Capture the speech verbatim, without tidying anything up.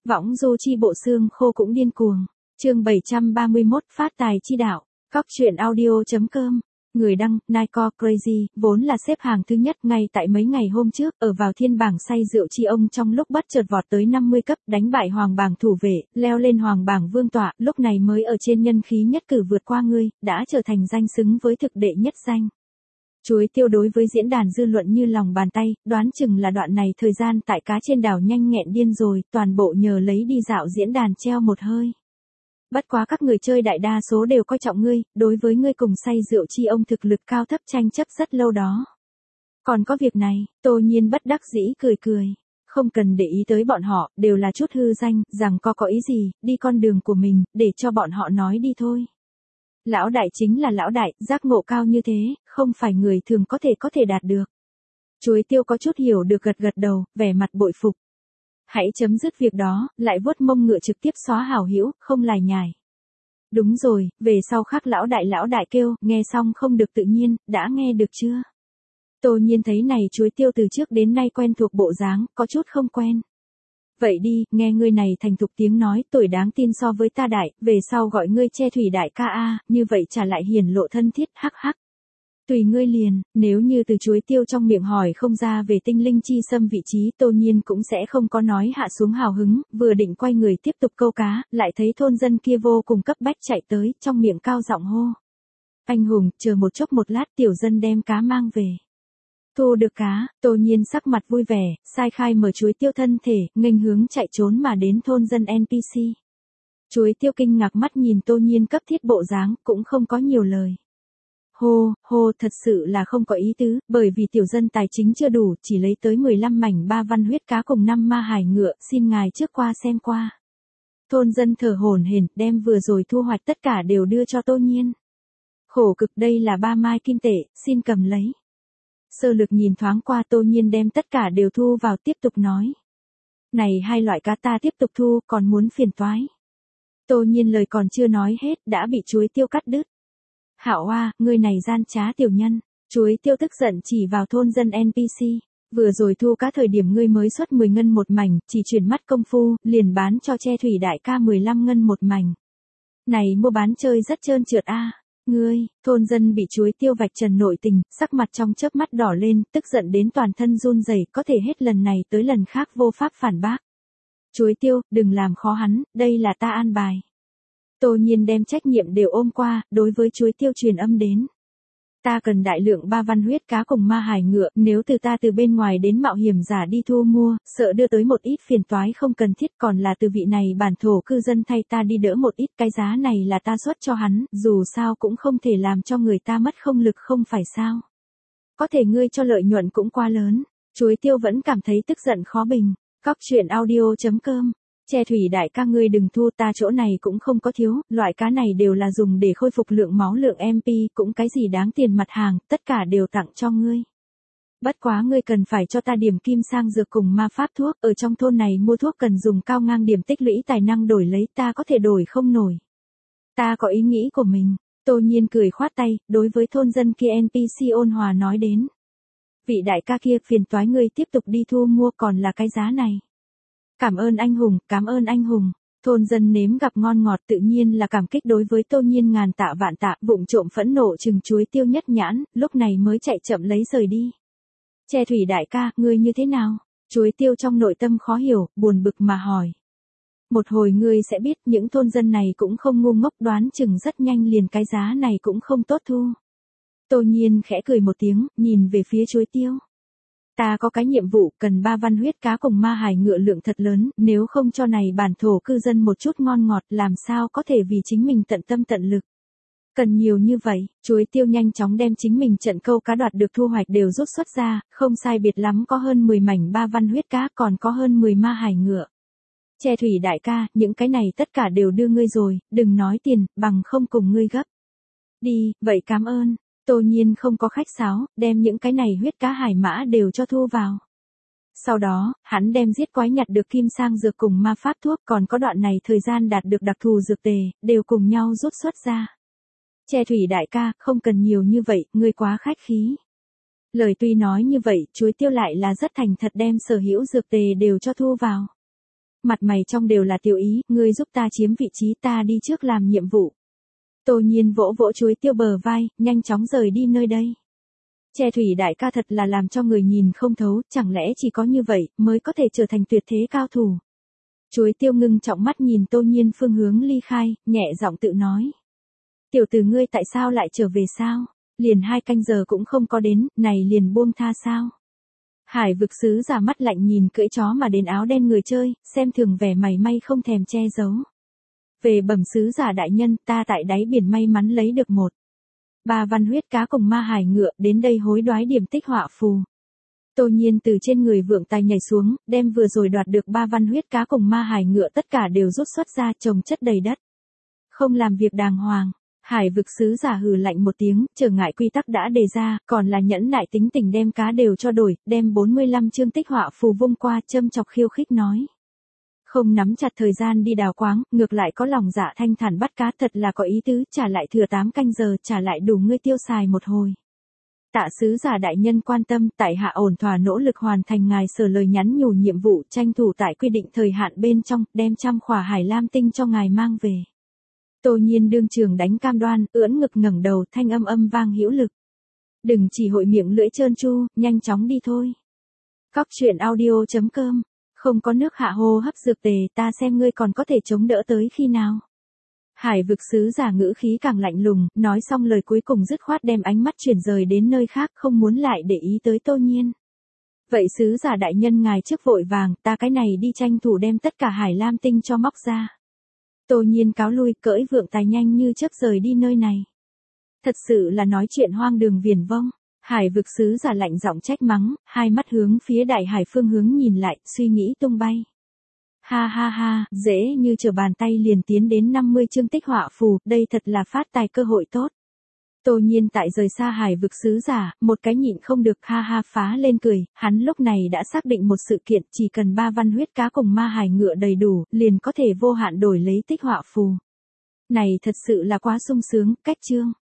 Võng du chi bộ xương khô cũng điên cuồng. Chương bảy trăm ba mươi mốt phát tài chi đạo. Cóc truyện audio chấm com. Người đăng, Nico Crazy, vốn là xếp hàng thứ nhất ngay tại mấy ngày hôm trước, ở vào thiên bảng say rượu chi ông trong lúc bất chợt vọt tới năm mươi cấp, đánh bại hoàng bảng thủ vệ, leo lên hoàng bảng vương tọa, lúc này mới ở trên nhân khí nhất cử vượt qua ngươi, đã trở thành danh xứng với thực đệ nhất danh. Chuối tiêu đối với diễn đàn dư luận như lòng bàn tay, đoán chừng là đoạn này thời gian tại cá trên đảo nhanh nghẹn điên rồi, toàn bộ nhờ lấy đi dạo diễn đàn treo một hơi. Bất quá các người chơi đại đa số đều coi trọng ngươi, đối với ngươi cùng say rượu chi ông thực lực cao thấp tranh chấp rất lâu đó. Còn có việc này, Tô Nhiên bất đắc dĩ cười cười. Không cần để ý tới bọn họ, đều là chút hư danh, rằng có có ý gì, đi con đường của mình, để cho bọn họ nói đi thôi. Lão đại chính là lão đại, giác ngộ cao như thế, không phải người thường có thể có thể đạt được. Chuối tiêu có chút hiểu được gật gật đầu, vẻ mặt bội phục. Hãy chấm dứt việc đó, lại vuốt mông ngựa trực tiếp xóa hảo hữu, không lải nhải. Đúng rồi, về sau khác lão đại lão đại kêu, nghe xong không được tự nhiên, đã nghe được chưa? Tô Nhiên thấy này chuối tiêu từ trước đến nay quen thuộc bộ dáng, có chút không quen. Vậy đi, nghe ngươi này thành thục tiếng nói, tuổi đáng tin so với ta đại, về sau gọi ngươi che thủy đại ca a, như vậy trả lại hiển lộ thân thiết, hắc hắc. Tùy ngươi liền, nếu như từ chuối tiêu trong miệng hỏi không ra về tinh linh chi xâm vị trí, Tô Nhiên cũng sẽ không có nói hạ xuống hào hứng, vừa định quay người tiếp tục câu cá, lại thấy thôn dân kia vô cùng cấp bách chạy tới, trong miệng cao giọng hô. Anh hùng, chờ một chốc một lát tiểu dân đem cá mang về. Thu được cá, Tô Nhiên sắc mặt vui vẻ, sai khai mở chuối tiêu thân thể, nghênh hướng chạy trốn mà đến thôn dân en pê xê. Chuối tiêu kinh ngạc mắt nhìn Tô Nhiên cấp thiết bộ dáng, cũng không có nhiều lời. Hô, hô, thật sự là không có ý tứ, bởi vì tiểu dân tài chính chưa đủ, chỉ lấy tới mười lăm mảnh ba văn huyết cá cùng năm ma hài ngựa, xin ngài trước qua xem qua. Thôn dân thở hổn hển, đem vừa rồi thu hoạch tất cả đều đưa cho Tô Nhiên. Khổ cực, đây là ba mai kim tệ, xin cầm lấy. Sơ lược nhìn thoáng qua Tô Nhiên đem tất cả đều thu vào tiếp tục nói. Này hai loại cá ta tiếp tục thu, còn muốn phiền toái. Tô Nhiên lời còn chưa nói hết, đã bị chuối tiêu cắt đứt. Hạo Hoa, ngươi này gian trá tiểu nhân, chuối tiêu tức giận chỉ vào thôn dân en pê xê, vừa rồi thu cá thời điểm ngươi mới xuất mười ngân một mảnh, chỉ chuyển mắt công phu, liền bán cho che thủy đại ca mười lăm ngân một mảnh. Này mua bán chơi rất trơn trượt a. Ngươi, thôn dân bị chuối tiêu vạch trần nội tình, sắc mặt trong chớp mắt đỏ lên, tức giận đến toàn thân run rẩy, có thể hết lần này tới lần khác vô pháp phản bác. Chuối tiêu, đừng làm khó hắn, đây là ta an bài. Tô Nhiên đem trách nhiệm đều ôm qua, đối với chuối tiêu truyền âm đến. Ta cần đại lượng ba văn huyết cá cùng ma hài ngựa, nếu từ ta từ bên ngoài đến mạo hiểm giả đi thu mua, sợ đưa tới một ít phiền toái không cần thiết, còn là từ vị này bản thổ cư dân thay ta đi đỡ một ít, cái giá này là ta xuất cho hắn, dù sao cũng không thể làm cho người ta mất không lực không phải sao. Có thể ngươi cho lợi nhuận cũng quá lớn, chuối tiêu vẫn cảm thấy tức giận khó bình. Cóc truyện audio chấm com. Che thủy đại ca ngươi đừng thu, ta chỗ này cũng không có thiếu, loại cá này đều là dùng để khôi phục lượng máu lượng em pê, cũng cái gì đáng tiền mặt hàng, tất cả đều tặng cho ngươi. Bất quá ngươi cần phải cho ta điểm kim sang dược cùng ma pháp thuốc, ở trong thôn này mua thuốc cần dùng cao ngang điểm tích lũy tài năng đổi lấy, ta có thể đổi không nổi. Ta có ý nghĩ của mình, Tô Nhiên cười khoát tay, đối với thôn dân kia en pê xê ôn hòa nói đến. Vị đại ca kia phiền toái ngươi tiếp tục đi thu mua, còn là cái giá này. Cảm ơn anh hùng, cảm ơn anh hùng. Thôn dân nếm gặp ngon ngọt tự nhiên là cảm kích đối với Tô Nhiên ngàn tạ vạn tạ, vụng trộm phẫn nộ chừng chuối tiêu nhất nhãn, lúc này mới chạy chậm lấy rời đi. Che thủy đại ca, ngươi như thế nào? Chuối tiêu trong nội tâm khó hiểu, buồn bực mà hỏi. Một hồi ngươi sẽ biết những thôn dân này cũng không ngu ngốc, đoán chừng rất nhanh liền cái giá này cũng không tốt thu. Tô Nhiên khẽ cười một tiếng, nhìn về phía chuối tiêu. Ta có cái nhiệm vụ, cần ba văn huyết cá cùng ma hài ngựa lượng thật lớn, nếu không cho này bản thổ cư dân một chút ngon ngọt, làm sao có thể vì chính mình tận tâm tận lực. Cần nhiều như vậy, chuối tiêu nhanh chóng đem chính mình trận câu cá đoạt được thu hoạch đều rút xuất ra, không sai biệt lắm có hơn mười mảnh ba văn huyết cá, còn có hơn mười ma hài ngựa. Che thủy đại ca, những cái này tất cả đều đưa ngươi rồi, đừng nói tiền, bằng không cùng ngươi gấp. Đi, vậy cảm ơn. Tô Nhiên không có khách sáo, đem những cái này huyết cá hải mã đều cho thu vào. Sau đó, hắn đem giết quái nhặt được kim sang dược cùng ma pháp thuốc, còn có đoạn này thời gian đạt được đặc thù dược tề, đều cùng nhau rút xuất ra. Che thủy đại ca, không cần nhiều như vậy, ngươi quá khách khí. Lời tuy nói như vậy, chuối tiêu lại là rất thành thật đem sở hữu dược tề đều cho thu vào. mặt mày trong đều là tiểu ý, ngươi giúp ta chiếm vị trí, ta đi trước làm nhiệm vụ. Tô Nhiên vỗ vỗ chuối tiêu bờ vai, nhanh chóng rời đi nơi đây. Che thủy đại ca thật là làm cho người nhìn không thấu, chẳng lẽ chỉ có như vậy mới có thể trở thành tuyệt thế cao thủ. Chuối tiêu ngưng trọng mắt nhìn Tô Nhiên phương hướng ly khai, nhẹ giọng tự nói. Tiểu tử ngươi tại sao lại trở về sao? Liền hai canh giờ cũng không có đến, này liền buông tha sao? Hải vực sứ giả mắt lạnh nhìn cưỡi chó mà đến áo đen người chơi, xem thường vẻ mày may không thèm che giấu. Về bẩm sứ giả đại nhân, ta tại đáy biển may mắn lấy được một. Ba văn huyết cá cùng ma hải ngựa, đến đây hối đoái điểm tích họa phù. Tô Nhiên từ trên người vượng tài nhảy xuống, đem vừa rồi đoạt được ba văn huyết cá cùng ma hải ngựa tất cả đều rút xuất ra, chồng chất đầy đất. Không làm việc đàng hoàng. Hải vực sứ giả hừ lạnh một tiếng, trở ngại quy tắc đã đề ra, còn là nhẫn nại tính tình đem cá đều cho đổi, đem bốn mươi lăm chương tích họa phù vung qua, châm chọc khiêu khích nói. Không nắm chặt thời gian đi đào quáng, ngược lại có lòng dạ thanh thản bắt cá, thật là có ý tứ, trả lại thừa tám canh giờ, trả lại đủ ngươi tiêu xài một hồi. Tạ sứ giả đại nhân quan tâm, tại hạ ổn thỏa nỗ lực hoàn thành ngài sở lời nhắn nhủ nhiệm vụ, tranh thủ tại quy định thời hạn bên trong, đem trăm khỏa hải lam tinh cho ngài mang về. Tô Nhiên đương trường đánh cam đoan, ưỡn ngực ngẩng đầu, thanh âm âm vang hữu lực. Đừng chỉ hội miệng lưỡi trơn tru, nhanh chóng đi thôi. Cóc truyện audio chấm com, không có nước hạ hô hấp dược tề, ta xem ngươi còn có thể chống đỡ tới khi nào. Hải vực sứ giả ngữ khí càng lạnh lùng, nói xong lời cuối cùng dứt khoát đem ánh mắt chuyển rời đến nơi khác, không muốn lại để ý tới Tô Nhiên. Vậy sứ giả đại nhân ngài trước vội vàng, ta cái này đi tranh thủ đem tất cả hải lam tinh cho móc ra. Tô Nhiên cáo lui, cưỡi vượng tài nhanh như chớp rời đi nơi này. Thật sự là nói chuyện hoang đường viển vông. Hải vực sứ giả lạnh giọng trách mắng, hai mắt hướng phía đại hải phương hướng nhìn lại, suy nghĩ tung bay. Ha ha ha, dễ như trở bàn tay liền tiến đến năm mươi chương tích họa phù, đây thật là phát tài cơ hội tốt. Tô Nhiên tại rời xa hải vực sứ giả, một cái nhịn không được ha ha phá lên cười, hắn lúc này đã xác định một sự kiện, chỉ cần ba văn huyết cá cùng ma hải ngựa đầy đủ, liền có thể vô hạn đổi lấy tích họa phù. Này thật sự là quá sung sướng, cách chương.